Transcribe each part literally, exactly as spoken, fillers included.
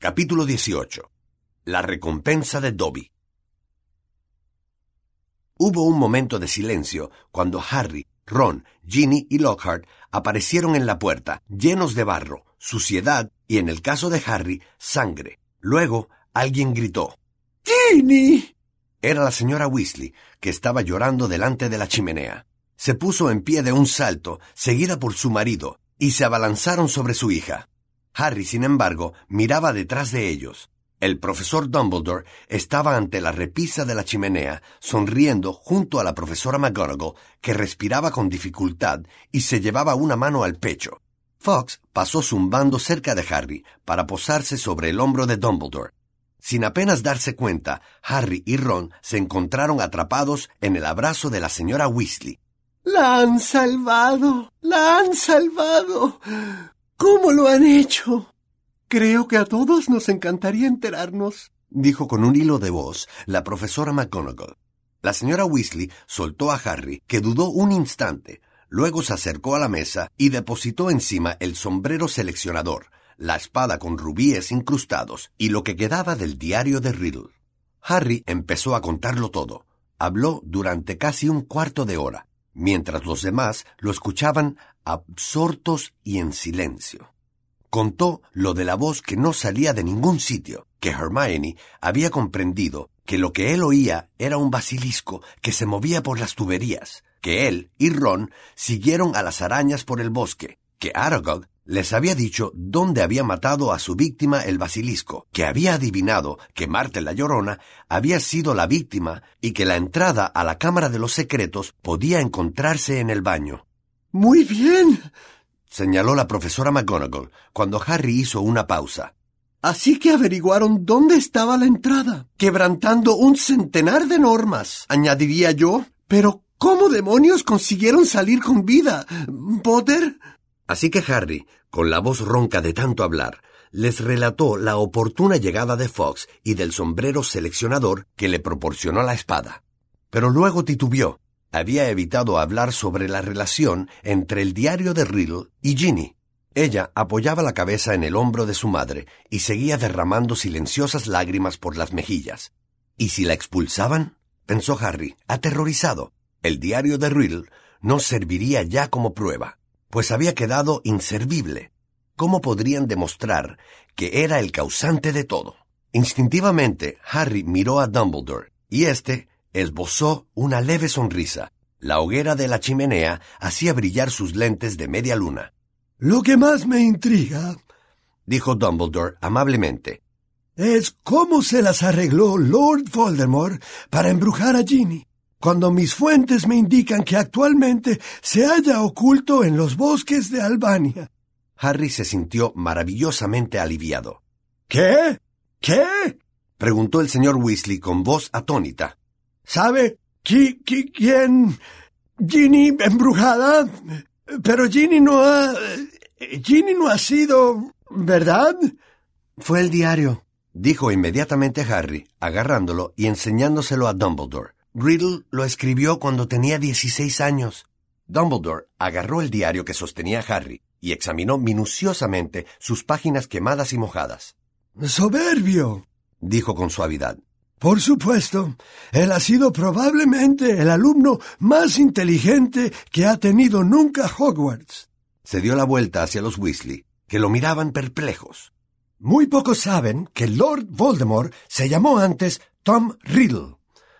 Capítulo dieciocho. La recompensa de Dobby. Hubo un momento de silencio cuando Harry, Ron, Ginny y Lockhart aparecieron en la puerta, llenos de barro, suciedad y, en el caso de Harry, sangre. Luego, alguien gritó: ¡Ginny! Era la señora Weasley, que estaba llorando delante de la chimenea. Se puso en pie de un salto, seguida por su marido, y se abalanzaron sobre su hija. Harry, sin embargo, miraba detrás de ellos. El profesor Dumbledore estaba ante la repisa de la chimenea, sonriendo junto a la profesora McGonagall, que respiraba con dificultad y se llevaba una mano al pecho. Fawkes pasó zumbando cerca de Harry para posarse sobre el hombro de Dumbledore. Sin apenas darse cuenta, Harry y Ron se encontraron atrapados en el abrazo de la señora Weasley. ¡La han salvado! ¡La han salvado! ¿Cómo lo han hecho? Creo que a todos nos encantaría enterarnos, dijo con un hilo de voz la profesora McGonagall. La señora Weasley soltó a Harry, que dudó un instante. Luego se acercó a la mesa y depositó encima el sombrero seleccionador, la espada con rubíes incrustados y lo que quedaba del diario de Riddle. Harry empezó a contarlo todo. Habló durante casi un cuarto de hora, mientras los demás lo escuchaban absortos y en silencio. Contó lo de la voz que no salía de ningún sitio, que Hermione había comprendido que lo que él oía era un basilisco que se movía por las tuberías, que él y Ron siguieron a las arañas por el bosque, que Aragog les había dicho dónde había matado a su víctima el basilisco, que había adivinado que Marta la Llorona había sido la víctima y que la entrada a la Cámara de los Secretos podía encontrarse en el baño. ¡Muy bien!, señaló la profesora McGonagall cuando Harry hizo una pausa. Así que averiguaron dónde estaba la entrada, quebrantando un centenar de normas, añadiría yo. Pero, ¿cómo demonios consiguieron salir con vida, Potter? Así que Harry, con la voz ronca de tanto hablar, les relató la oportuna llegada de Fawkes y del sombrero seleccionador que le proporcionó la espada. Pero luego titubeó. Había evitado hablar sobre la relación entre el diario de Riddle y Ginny. Ella apoyaba la cabeza en el hombro de su madre y seguía derramando silenciosas lágrimas por las mejillas. ¿Y si la expulsaban?, pensó Harry, aterrorizado. El diario de Riddle no serviría ya como prueba, pues había quedado inservible. ¿Cómo podrían demostrar que era el causante de todo? Instintivamente, Harry miró a Dumbledore, y éste esbozó una leve sonrisa. La hoguera de la chimenea hacía brillar sus lentes de media luna. Lo que más me intriga, dijo Dumbledore amablemente, es cómo se las arregló Lord Voldemort para embrujar a Ginny, cuando mis fuentes me indican que actualmente se halla oculto en los bosques de Albania. Harry se sintió maravillosamente aliviado. ¿Qué? ¿Qué? preguntó el señor Weasley con voz atónita. ¿Sabe qui, qui, quién? Ginny embrujada. Pero Ginny no ha... Ginny no ha sido... ¿verdad? Fue el diario, dijo inmediatamente Harry, agarrándolo y enseñándoselo a Dumbledore. Riddle lo escribió cuando tenía dieciséis años. Dumbledore agarró el diario que sostenía Harry y examinó minuciosamente sus páginas quemadas y mojadas. ¡Soberbio!, dijo con suavidad. Por supuesto, él ha sido probablemente el alumno más inteligente que ha tenido nunca Hogwarts. Se dio la vuelta hacia los Weasley, que lo miraban perplejos. Muy pocos saben que Lord Voldemort se llamó antes Tom Riddle.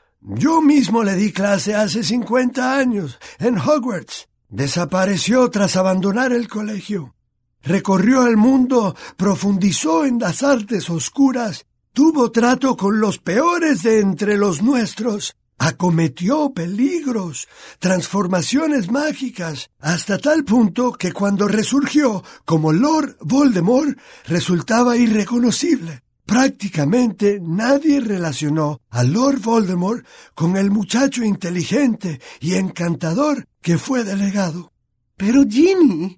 Yo mismo le di clase hace cincuenta años en Hogwarts. Desapareció tras abandonar el colegio. Recorrió el mundo, profundizó en las artes oscuras, tuvo trato con los peores de entre los nuestros, acometió peligros, transformaciones mágicas, hasta tal punto que cuando resurgió como Lord Voldemort resultaba irreconocible. Prácticamente nadie relacionó a Lord Voldemort con el muchacho inteligente y encantador que fue delegado. Pero Ginny,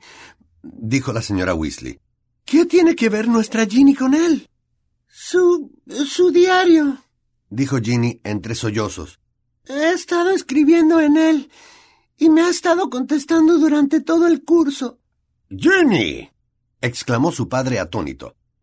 dijo la señora Weasley, ¿qué tiene que ver nuestra Ginny con él? Su... su diario, dijo Ginny entre sollozos. He estado escribiendo en él y me ha estado contestando durante todo el curso. ¡Ginny!, exclamó su padre atónito.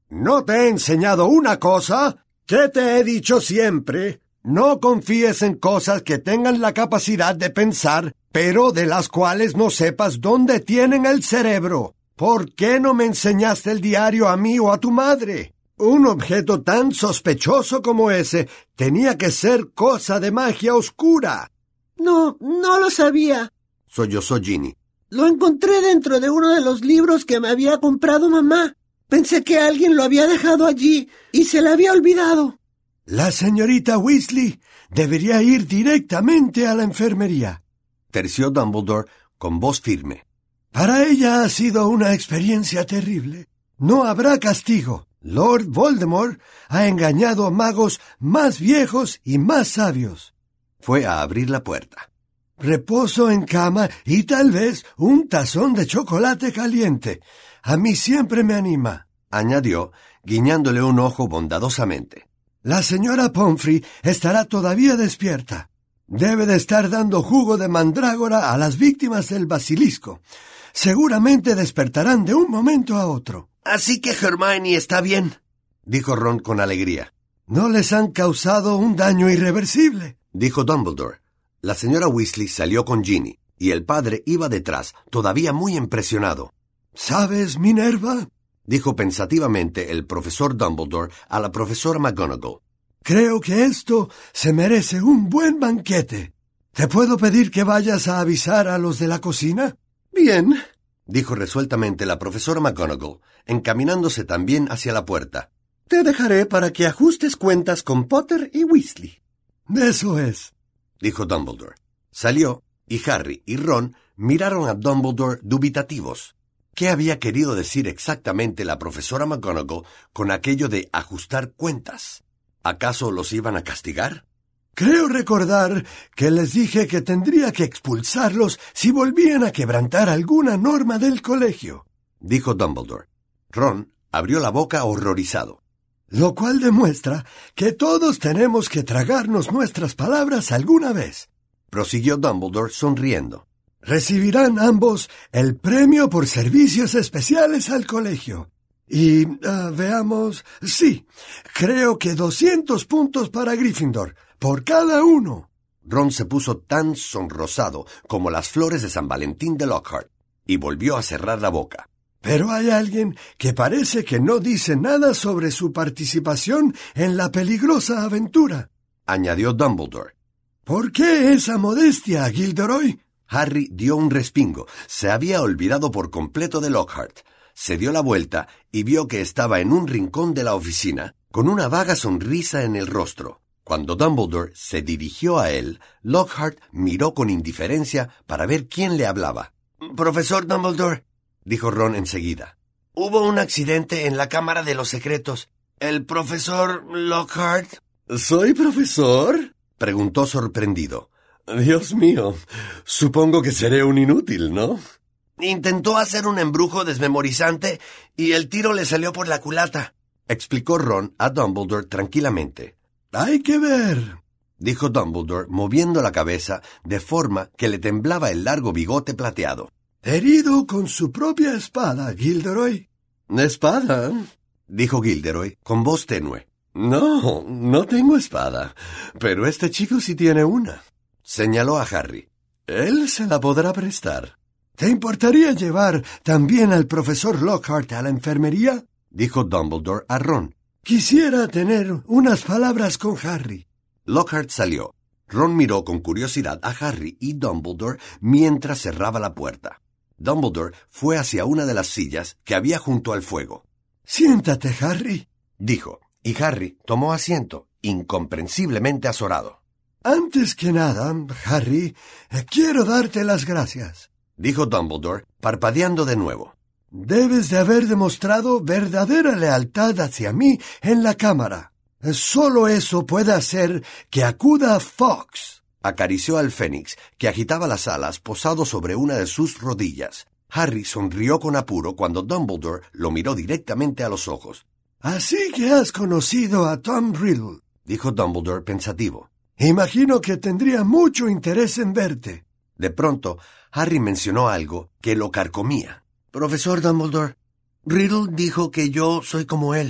¿No te he enseñado una cosa? ¿Qué te he dicho siempre? No confíes en cosas que tengan la capacidad de pensar, pero de las cuales no sepas dónde tienen el cerebro. ¿Por qué no me enseñaste el diario a mí o a tu madre? Un objeto tan sospechoso como ese tenía que ser cosa de magia oscura. No, no lo sabía. Sollozó Ginny. Lo encontré dentro de uno de los libros que me había comprado mamá. Pensé que alguien lo había dejado allí y se le había olvidado. La señorita Weasley debería ir directamente a la enfermería, terció Dumbledore con voz firme. Para ella ha sido una experiencia terrible. No habrá castigo. Lord Voldemort ha engañado a magos más viejos y más sabios. Fue a abrir la puerta. Reposo en cama y tal vez un tazón de chocolate caliente. A mí siempre me anima, añadió, guiñándole un ojo bondadosamente. La señora Pomfrey estará todavía despierta. Debe de estar dando jugo de mandrágora a las víctimas del basilisco. Seguramente despertarán de un momento a otro. Así que Hermione está bien, dijo Ron con alegría. No les han causado un daño irreversible, dijo Dumbledore. La señora Weasley salió con Ginny, y el padre iba detrás, todavía muy impresionado. ¿Sabes, Minerva?, dijo pensativamente el profesor Dumbledore a la profesora McGonagall. Creo que esto se merece un buen banquete. ¿Te puedo pedir que vayas a avisar a los de la cocina? Bien, dijo resueltamente la profesora McGonagall, encaminándose también hacia la puerta. Te dejaré para que ajustes cuentas con Potter y Weasley. Eso es, dijo Dumbledore. Salió, y Harry y Ron miraron a Dumbledore dubitativos. ¿Qué había querido decir exactamente la profesora McGonagall con aquello de ajustar cuentas? ¿Acaso los iban a castigar? Creo recordar que les dije que tendría que expulsarlos si volvían a quebrantar alguna norma del colegio, dijo Dumbledore. Ron abrió la boca horrorizado. Lo cual demuestra que todos tenemos que tragarnos nuestras palabras alguna vez, prosiguió Dumbledore sonriendo. Recibirán ambos el premio por servicios especiales al colegio. Y, uh, veamos, sí, creo que doscientos puntos para Gryffindor, por cada uno. Ron se puso tan sonrosado como las flores de San Valentín de Lockhart, y volvió a cerrar la boca. Pero hay alguien que parece que no dice nada sobre su participación en la peligrosa aventura, añadió Dumbledore. ¿Por qué esa modestia, Gilderoy? Harry dio un respingo. Se había olvidado por completo de Lockhart. Se dio la vuelta y vio que estaba en un rincón de la oficina, con una vaga sonrisa en el rostro. Cuando Dumbledore se dirigió a él, Lockhart miró con indiferencia para ver quién le hablaba. «Profesor Dumbledore», dijo Ron enseguida. «Hubo un accidente en la Cámara de los Secretos. ¿El profesor Lockhart?» ¿Soy profesor?, preguntó sorprendido. «Dios mío, supongo que seré un inútil, ¿no?» «Intentó hacer un embrujo desmemorizante y el tiro le salió por la culata», explicó Ron a Dumbledore tranquilamente. «Hay que ver», dijo Dumbledore moviendo la cabeza de forma que le temblaba el largo bigote plateado. «Herido con su propia espada, Gilderoy». «¿Espada?», dijo Gilderoy con voz tenue. «No, no tengo espada, pero este chico sí tiene una», señaló a Harry. «Él se la podrá prestar». «¿Te importaría llevar también al profesor Lockhart a la enfermería?», dijo Dumbledore a Ron. «Quisiera tener unas palabras con Harry». Lockhart salió. Ron miró con curiosidad a Harry y Dumbledore mientras cerraba la puerta. Dumbledore fue hacia una de las sillas que había junto al fuego. «Siéntate, Harry», dijo, y Harry tomó asiento, incomprensiblemente azorado. «Antes que nada, Harry, quiero darte las gracias», dijo Dumbledore, parpadeando de nuevo. «Debes de haber demostrado verdadera lealtad hacia mí en la cámara. Solo eso puede hacer que acuda a Fawkes». Acarició al Fénix, que agitaba las alas posado sobre una de sus rodillas. Harry sonrió con apuro cuando Dumbledore lo miró directamente a los ojos. «Así que has conocido a Tom Riddle», dijo Dumbledore pensativo. «Imagino que tendría mucho interés en verte». De pronto, Harry mencionó algo que lo carcomía. «Profesor Dumbledore, Riddle dijo que yo soy como él».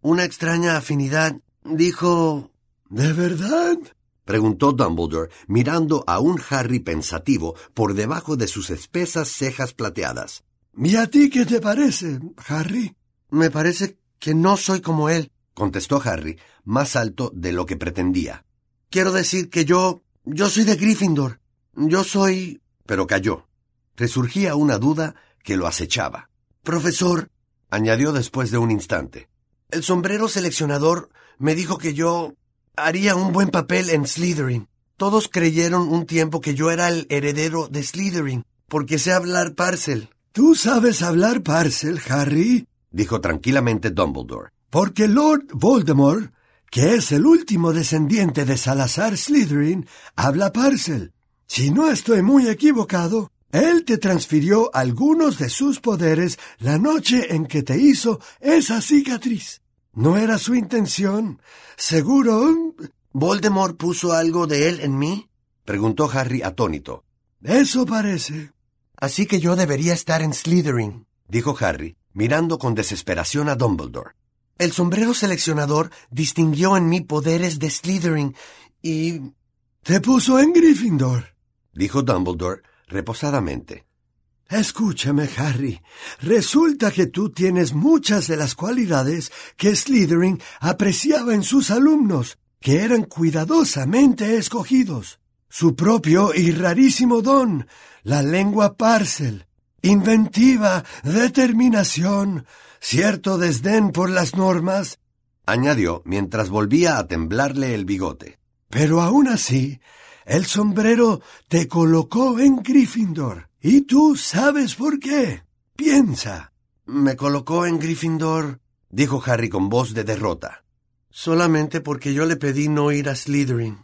una extraña afinidad. Dijo... ¿De verdad? Preguntó Dumbledore, mirando a un Harry pensativo por debajo de sus espesas cejas plateadas. ¿Y a ti qué te parece, Harry? Me parece que no soy como él, contestó Harry, más alto de lo que pretendía. Quiero decir que yo... yo soy de Gryffindor. Yo soy... Pero calló. Resurgía una duda que lo acechaba. Profesor, añadió después de un instante, el sombrero seleccionador me dijo que yo... haría un buen papel en Slytherin. Todos creyeron un tiempo que yo era el heredero de Slytherin, porque sé hablar Parcel. ¿Tú sabes hablar Parcel, Harry? Dijo tranquilamente Dumbledore. Porque Lord Voldemort, que es el último descendiente de Salazar Slytherin, habla Parcel. Si no estoy muy equivocado, él te transfirió algunos de sus poderes la noche en que te hizo esa cicatriz. ¿No era su intención? ¿Seguro? ¿Voldemort puso algo de él en mí? Preguntó Harry atónito. Eso parece. Así que yo debería estar en Slytherin, dijo Harry, mirando con desesperación a Dumbledore. El sombrero seleccionador distinguió en mí poderes de Slytherin y... Te puso en Gryffindor, dijo Dumbledore reposadamente. Escúchame, Harry. Resulta que tú tienes muchas de las cualidades que Slytherin apreciaba en sus alumnos, que eran cuidadosamente escogidos. Su propio y rarísimo don, la lengua Parcel, inventiva, determinación, cierto desdén por las normas, añadió mientras volvía a temblarle el bigote. Pero aún así, el sombrero te colocó en Gryffindor. Y tú sabes por qué. Piensa. Me colocó en Gryffindor, dijo Harry con voz de derrota. Solamente porque yo le pedí no ir a Slytherin.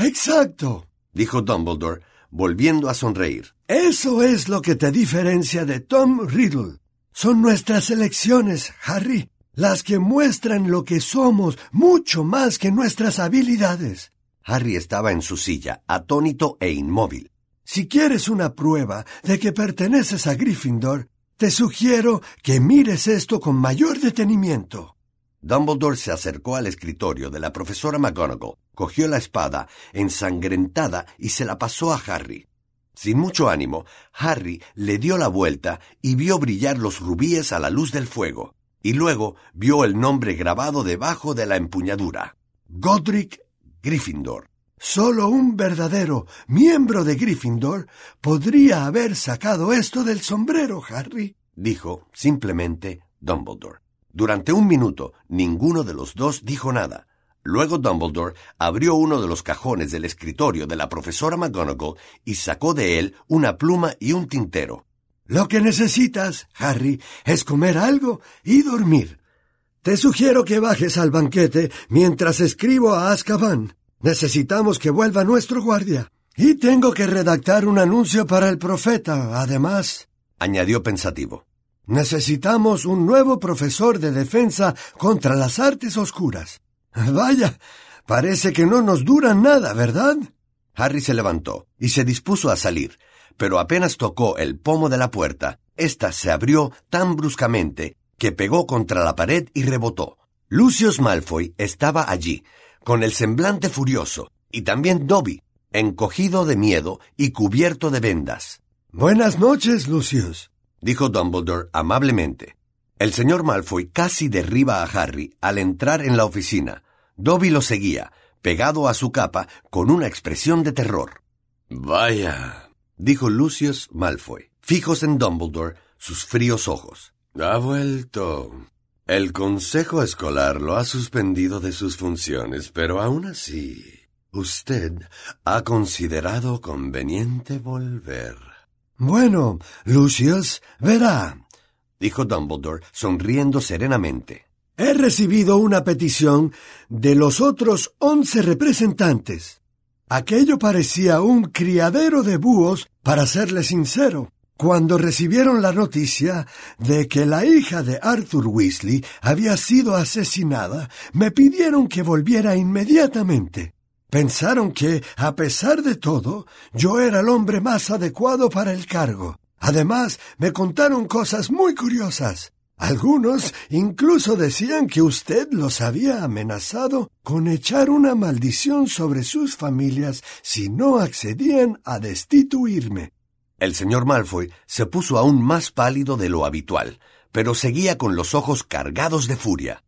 Exacto, dijo Dumbledore, volviendo a sonreír. Eso es lo que te diferencia de Tom Riddle. Son nuestras elecciones, Harry, las que muestran lo que somos mucho más que nuestras habilidades. Harry estaba en su silla, atónito e inmóvil. Si quieres una prueba de que perteneces a Gryffindor, te sugiero que mires esto con mayor detenimiento. Dumbledore se acercó al escritorio de la profesora McGonagall, cogió la espada ensangrentada y se la pasó a Harry. Sin mucho ánimo, Harry le dio la vuelta y vio brillar los rubíes a la luz del fuego, y luego vio el nombre grabado debajo de la empuñadura. Godric Gryffindor. Solo un verdadero miembro de Gryffindor podría haber sacado esto del sombrero, Harry, dijo simplemente Dumbledore. Durante un minuto, ninguno de los dos dijo nada. Luego Dumbledore abrió uno de los cajones del escritorio de la profesora McGonagall y sacó de él una pluma y un tintero. Lo que necesitas, Harry, es comer algo y dormir. Te sugiero que bajes al banquete mientras escribo a Azkaban. Necesitamos que vuelva nuestro guardia. Y tengo que redactar un anuncio para el profeta, además, añadió pensativo. Necesitamos un nuevo profesor de defensa contra las artes oscuras. Vaya, parece que no nos duran nada, ¿verdad? Harry se levantó y se dispuso a salir, pero apenas tocó el pomo de la puerta, ésta se abrió tan bruscamente que pegó contra la pared y rebotó. Lucius Malfoy estaba allí, con el semblante furioso, y también Dobby, encogido de miedo y cubierto de vendas. «Buenas noches, Lucius», dijo Dumbledore amablemente. El señor Malfoy casi derriba a Harry al entrar en la oficina. Dobby lo seguía, pegado a su capa, con una expresión de terror. «Vaya», dijo Lucius Malfoy, fijos en Dumbledore, sus fríos ojos. «Ha vuelto. El consejo escolar lo ha suspendido de sus funciones, pero aún así, usted ha considerado conveniente volver». «Bueno, Lucius, verá», dijo Dumbledore, sonriendo serenamente. «He recibido una petición de los otros once representantes. Aquello parecía un criadero de búhos, para serle sincero. Cuando recibieron la noticia de que la hija de Arthur Weasley había sido asesinada, me pidieron que volviera inmediatamente. Pensaron que, a pesar de todo, yo era el hombre más adecuado para el cargo. Además, me contaron cosas muy curiosas. Algunos incluso decían que usted los había amenazado con echar una maldición sobre sus familias si no accedían a destituirme. El señor Malfoy se puso aún más pálido de lo habitual, pero seguía con los ojos cargados de furia.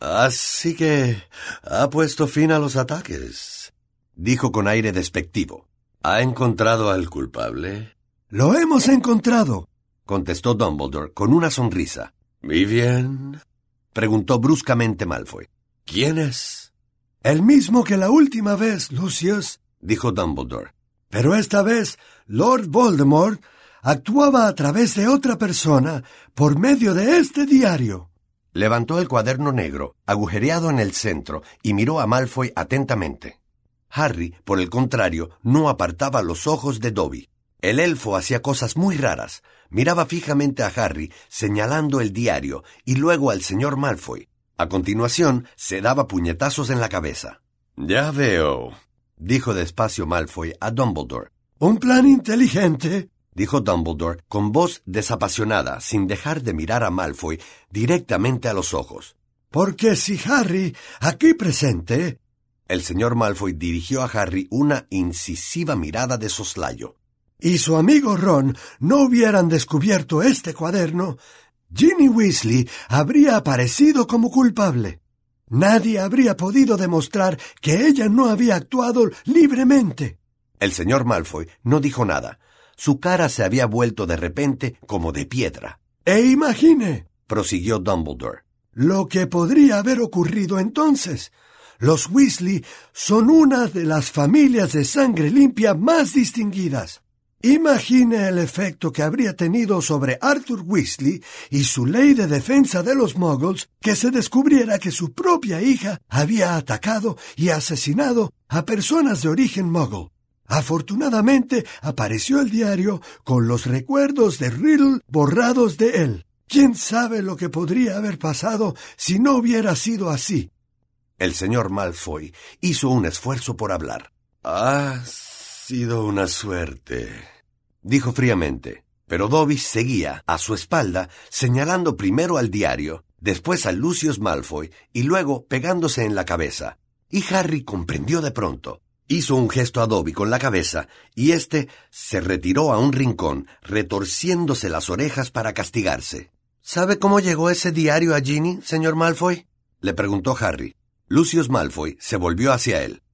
«Así que ha puesto fin a los ataques», dijo con aire despectivo. «¿Ha encontrado al culpable?» «Lo hemos encontrado», contestó Dumbledore con una sonrisa. «¿Y bien?», preguntó bruscamente Malfoy. «¿Quién es?» «El mismo que la última vez, Lucius», dijo Dumbledore. «Pero esta vez Lord Voldemort actuaba a través de otra persona por medio de este diario». Levantó el cuaderno negro, agujereado en el centro, y miró a Malfoy atentamente. Harry, por el contrario, no apartaba los ojos de Dobby. El elfo hacía cosas muy raras. Miraba fijamente a Harry, señalando el diario, y luego al señor Malfoy. A continuación, se daba puñetazos en la cabeza. «Ya veo», dijo despacio Malfoy a Dumbledore. «Un plan inteligente», dijo Dumbledore con voz desapasionada, sin dejar de mirar a Malfoy directamente a los ojos. «Porque si Harry, aquí presente...» El señor Malfoy dirigió a Harry una incisiva mirada de soslayo. «y su amigo Ron no hubieran descubierto este cuaderno, Ginny Weasley habría aparecido como culpable. Nadie habría podido demostrar que ella no había actuado libremente». El señor Malfoy no dijo nada. Su cara se había vuelto de repente como de piedra. «E imagine», prosiguió Dumbledore, «lo que podría haber ocurrido entonces. Los Weasley son una de las familias de sangre limpia más distinguidas. Imagine el efecto que habría tenido sobre Arthur Weasley y su ley de defensa de los Muggles que se descubriera que su propia hija había atacado y asesinado a personas de origen Muggle. Afortunadamente apareció el diario con los recuerdos de Riddle borrados de él. ¿Quién sabe lo que podría haber pasado si no hubiera sido así?» El señor Malfoy hizo un esfuerzo por hablar. «Ha sido una suerte», dijo fríamente, pero Dobby seguía a su espalda, señalando primero al diario, después a Lucius Malfoy y luego pegándose en la cabeza. Y Harry comprendió de pronto. Hizo un gesto a Dobby con la cabeza y éste se retiró a un rincón, retorciéndose las orejas para castigarse. «¿Sabe cómo llegó ese diario a Ginny, señor Malfoy?», le preguntó Harry. Lucius Malfoy se volvió hacia él.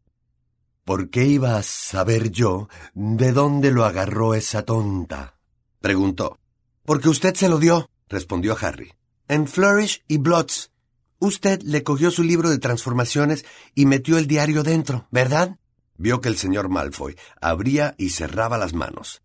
«¿Por qué iba a saber yo de dónde lo agarró esa tonta?», preguntó. «Porque usted se lo dio», respondió Harry. «En Flourish y Blotts. Usted le cogió su libro de transformaciones y metió el diario dentro, ¿verdad?». Vio que el señor Malfoy abría y cerraba las manos.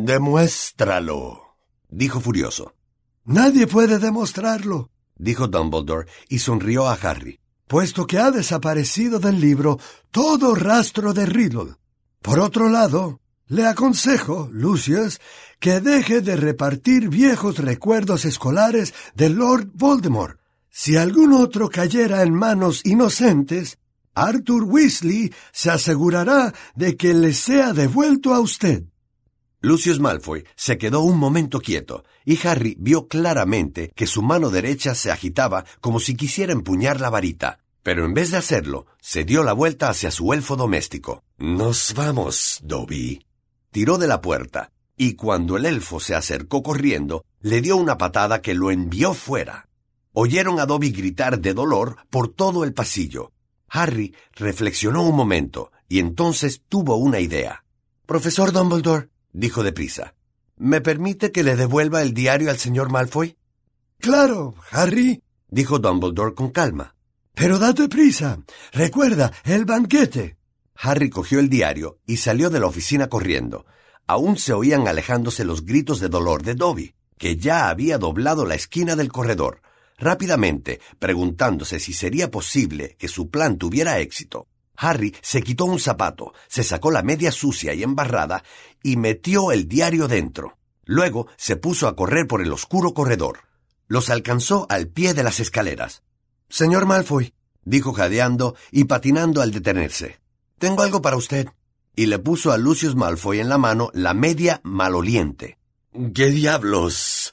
«Demuéstralo», dijo furioso. «Nadie puede demostrarlo», dijo Dumbledore y sonrió a Harry. «puesto que ha desaparecido del libro todo rastro de Riddle. Por otro lado, le aconsejo, Lucius, que deje de repartir viejos recuerdos escolares de Lord Voldemort. Si algún otro cayera en manos inocentes, Arthur Weasley se asegurará de que le sea devuelto a usted». Lucius Malfoy se quedó un momento quieto, y Harry vio claramente que su mano derecha se agitaba como si quisiera empuñar la varita, pero en vez de hacerlo, se dio la vuelta hacia su elfo doméstico. «Nos vamos, Dobby». Tiró de la puerta, y cuando el elfo se acercó corriendo, le dio una patada que lo envió fuera. Oyeron a Dobby gritar de dolor por todo el pasillo. Harry reflexionó un momento, y entonces tuvo una idea. «Profesor Dumbledore», dijo deprisa, «¿me permite que le devuelva el diario al señor Malfoy?» «Claro, Harry», dijo Dumbledore con calma. «Pero date prisa. Recuerda, el banquete». Harry cogió el diario y salió de la oficina corriendo. Aún se oían alejándose los gritos de dolor de Dobby, que ya había doblado la esquina del corredor, rápidamente preguntándose si sería posible que su plan tuviera éxito. Harry se quitó un zapato, se sacó la media sucia y embarrada y metió el diario dentro. Luego se puso a correr por el oscuro corredor. Los alcanzó al pie de las escaleras. «Señor Malfoy», dijo jadeando y patinando al detenerse, «tengo algo para usted». Y le puso a Lucius Malfoy en la mano la media maloliente. «¿Qué diablos?»,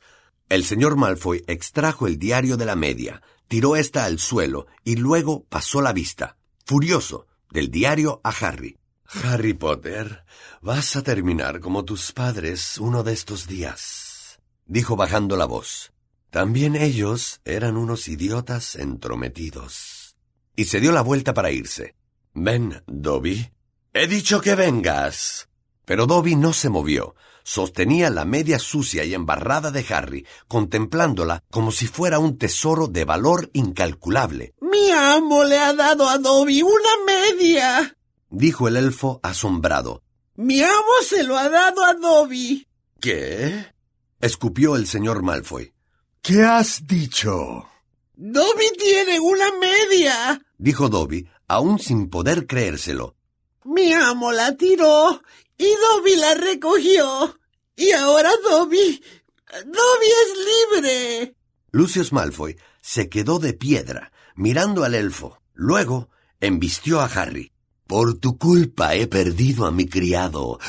El señor Malfoy extrajo el diario de la media, tiró ésta al suelo y luego pasó la vista, furioso, del diario a Harry. Harry Potter, vas a terminar como tus padres uno de estos días, dijo bajando la voz. También ellos eran unos idiotas entrometidos. Y se dio la vuelta para irse. Ven, Dobby. He dicho que vengas. Pero Dobby no se movió. Sostenía la media sucia y embarrada de Harry, contemplándola como si fuera un tesoro de valor incalculable. Mi amo le ha dado a Dobby una media, dijo el elfo asombrado. Mi amo se lo ha dado a Dobby. ¿Qué? Escupió el señor Malfoy. ¿Qué has dicho? Dobby tiene una media, dijo Dobby, aún sin poder creérselo. Mi amo la tiró y Dobby la recogió. Y ahora Dobby... Dobby es libre. Lucius Malfoy se quedó de piedra, mirando al elfo. Luego embistió a Harry. Por tu culpa he perdido a mi criado,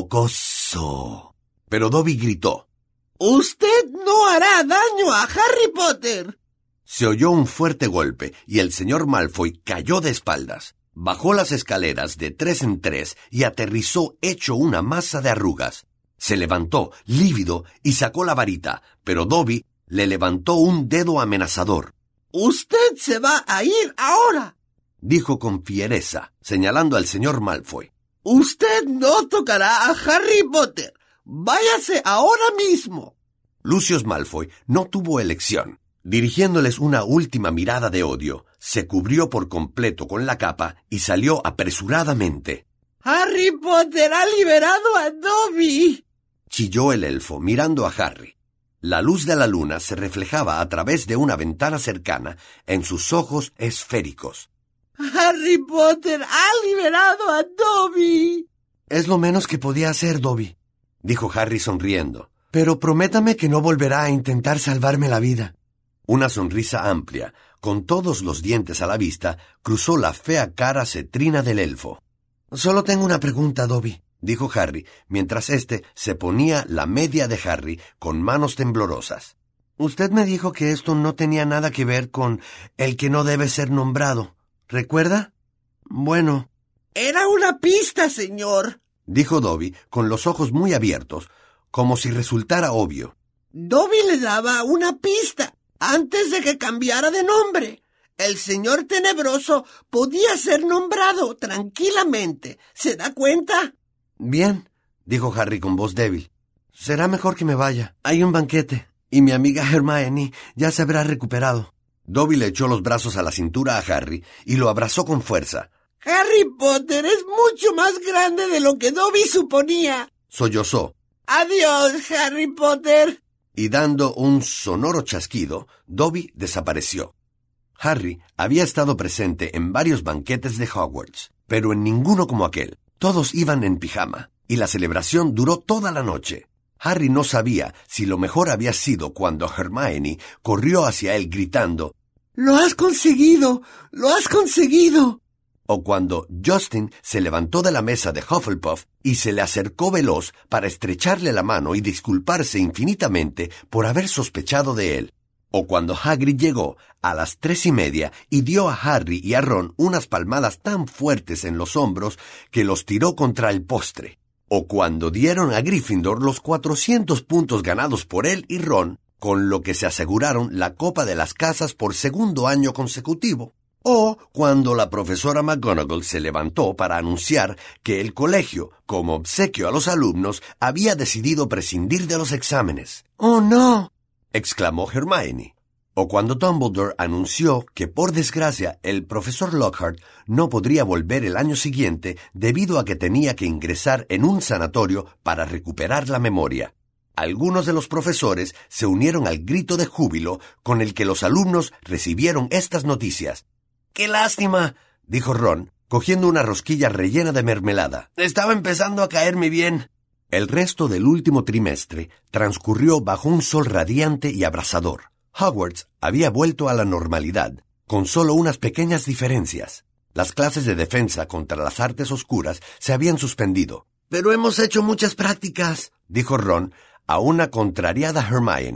mocoso. Pero Dobby gritó. Usted no hará daño a Harry Potter. Se oyó un fuerte golpe y el señor Malfoy cayó de espaldas. Bajó las escaleras de tres en tres y aterrizó hecho una masa de arrugas. Se levantó, lívido, y sacó la varita, pero Dobby le levantó un dedo amenazador. «Usted se va a ir ahora», dijo con fiereza, señalando al señor Malfoy. «Usted no tocará a Harry Potter. Váyase ahora mismo». Lucius Malfoy no tuvo elección. Dirigiéndoles una última mirada de odio, se cubrió por completo con la capa y salió apresuradamente. «Harry Potter ha liberado a Dobby», chilló el elfo, mirando a Harry. La luz de la luna se reflejaba a través de una ventana cercana en sus ojos esféricos. «Harry Potter ha liberado a Dobby». «Es lo menos que podía hacer, Dobby», dijo Harry sonriendo. «Pero prométame que no volverá a intentar salvarme la vida». Una sonrisa amplia, con todos los dientes a la vista, cruzó la fea cara cetrina del elfo. «Solo tengo una pregunta, Dobby», dijo Harry, mientras éste se ponía la media de Harry con manos temblorosas. «Usted me dijo que esto no tenía nada que ver con el que no debe ser nombrado. ¿Recuerda? Bueno». «Era una pista, señor», dijo Dobby, con los ojos muy abiertos, como si resultara obvio. «Dobby le daba una pista antes de que cambiara de nombre. El señor Tenebroso podía ser nombrado tranquilamente. ¿Se da cuenta?» «Bien», dijo Harry con voz débil. «Será mejor que me vaya. Hay un banquete, y mi amiga Hermione ya se habrá recuperado». Dobby le echó los brazos a la cintura a Harry y lo abrazó con fuerza. «Harry Potter es mucho más grande de lo que Dobby suponía», sollozó. «Adiós, Harry Potter». Y dando un sonoro chasquido, Dobby desapareció. Harry había estado presente en varios banquetes de Hogwarts, pero en ninguno como aquel. Todos iban en pijama, y la celebración duró toda la noche. Harry no sabía si lo mejor había sido cuando Hermione corrió hacia él gritando «¡Lo has conseguido! ¡Lo has conseguido!», o cuando Justin se levantó de la mesa de Hufflepuff y se le acercó veloz para estrecharle la mano y disculparse infinitamente por haber sospechado de él. O cuando Hagrid llegó a las tres y media y dio a Harry y a Ron unas palmadas tan fuertes en los hombros que los tiró contra el postre. O cuando dieron a Gryffindor los cuatrocientos puntos ganados por él y Ron, con lo que se aseguraron la Copa de las Casas por segundo año consecutivo. O cuando la profesora McGonagall se levantó para anunciar que el colegio, como obsequio a los alumnos, había decidido prescindir de los exámenes. «¡Oh, no!», exclamó Hermione. O cuando Dumbledore anunció que, por desgracia, el profesor Lockhart no podría volver el año siguiente debido a que tenía que ingresar en un sanatorio para recuperar la memoria. Algunos de los profesores se unieron al grito de júbilo con el que los alumnos recibieron estas noticias. «¡Qué lástima!», dijo Ron, cogiendo una rosquilla rellena de mermelada. «Estaba empezando a caerme bien». El resto del último trimestre transcurrió bajo un sol radiante y abrasador. Hogwarts había vuelto a la normalidad, con solo unas pequeñas diferencias. Las clases de defensa contra las artes oscuras se habían suspendido. «Pero hemos hecho muchas prácticas», dijo Ron a una contrariada Hermione,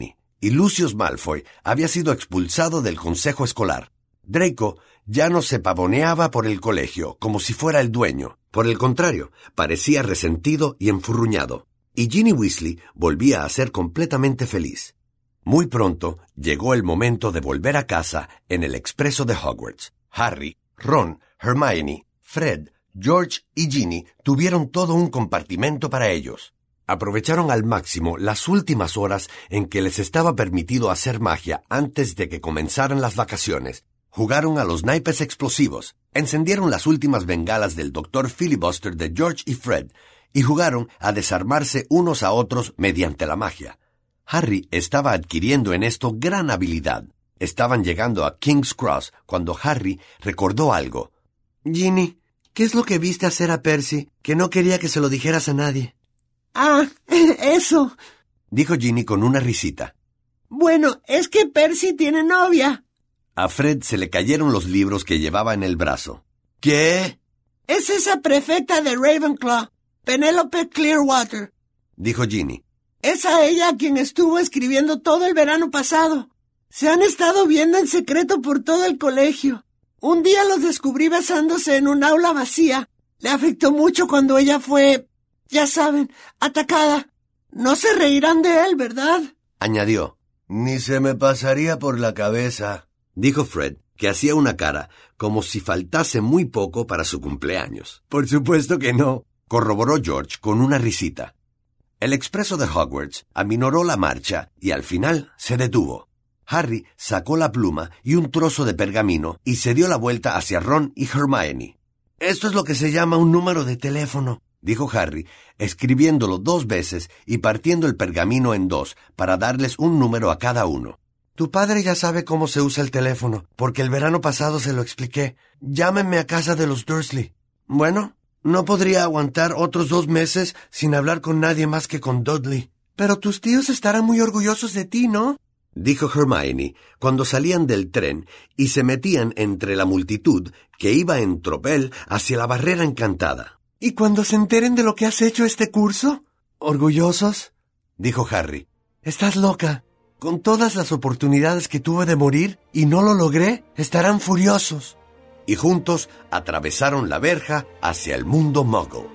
y Lucius Malfoy había sido expulsado del consejo escolar. Draco ya no se pavoneaba por el colegio como si fuera el dueño. Por el contrario, parecía resentido y enfurruñado. Y Ginny Weasley volvía a ser completamente feliz. Muy pronto llegó el momento de volver a casa en el expreso de Hogwarts. Harry, Ron, Hermione, Fred, George y Ginny tuvieron todo un compartimento para ellos. Aprovecharon al máximo las últimas horas en que les estaba permitido hacer magia antes de que comenzaran las vacaciones. Jugaron a los naipes explosivos, encendieron las últimas bengalas del doctor Filibuster de George y Fred y jugaron a desarmarse unos a otros mediante la magia. Harry estaba adquiriendo en esto gran habilidad. Estaban llegando a King's Cross cuando Harry recordó algo. Ginny, ¿qué es lo que viste hacer a Percy que no quería que se lo dijeras a nadie? Ah, eso, dijo Ginny con una risita. Bueno, es que Percy tiene novia. A Fred se le cayeron los libros que llevaba en el brazo. ¿Qué? Es esa prefecta de Ravenclaw, Penélope Clearwater, dijo Ginny. Es a ella a quien estuvo escribiendo todo el verano pasado. Se han estado viendo en secreto por todo el colegio. Un día los descubrí besándose en un aula vacía. Le afectó mucho cuando ella fue, ya saben, atacada. No se reirán de él, ¿verdad? Añadió. Ni se me pasaría por la cabeza, dijo Fred, que hacía una cara como si faltase muy poco para su cumpleaños. Por supuesto que no, corroboró George con una risita. El expreso de Hogwarts aminoró la marcha y al final se detuvo. Harry sacó la pluma y un trozo de pergamino y se dio la vuelta hacia Ron y Hermione. Esto es lo que se llama un número de teléfono, dijo Harry, escribiéndolo dos veces y partiendo el pergamino en dos para darles un número a cada uno. Tu padre ya sabe cómo se usa el teléfono, porque el verano pasado se lo expliqué. Llámenme a casa de los Dursley. Bueno, no podría aguantar otros dos meses sin hablar con nadie más que con Dudley. Pero tus tíos estarán muy orgullosos de ti, ¿no? Dijo Hermione cuando salían del tren y se metían entre la multitud que iba en tropel hacia la barrera encantada. ¿Y cuando se enteren de lo que has hecho este curso? ¿Orgullosos? Dijo Harry. Estás loca. Con todas las oportunidades que tuve de morir y no lo logré, estarán furiosos. Y juntos atravesaron la verja hacia el mundo Muggle.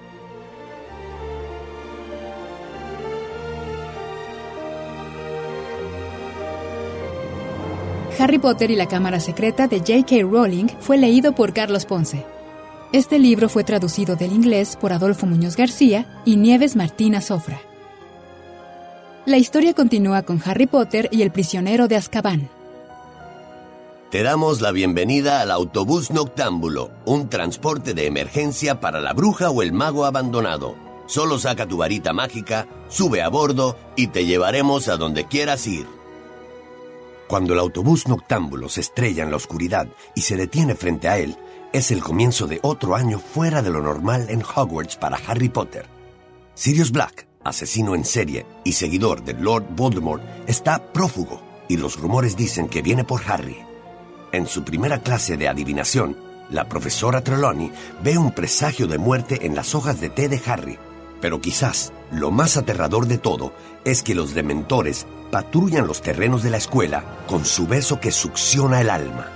Harry Potter y la Cámara Secreta de J K Rowling fue leído por Carlos Ponce. Este libro fue traducido del inglés por Adolfo Muñoz García y Nieves Martín Azofra. La historia continúa con Harry Potter y el prisionero de Azkaban. Te damos la bienvenida al autobús noctámbulo, un transporte de emergencia para la bruja o el mago abandonado. Solo saca tu varita mágica, sube a bordo y te llevaremos a donde quieras ir. Cuando el autobús noctámbulo se estrella en la oscuridad y se detiene frente a él, es el comienzo de otro año fuera de lo normal en Hogwarts para Harry Potter. Sirius Black, asesino en serie y seguidor de Lord Voldemort, está prófugo y los rumores dicen que viene por Harry. En su primera clase de adivinación, la profesora Trelawney ve un presagio de muerte en las hojas de té de Harry. Pero quizás lo más aterrador de todo es que los dementores patrullan los terrenos de la escuela con su beso que succiona el alma.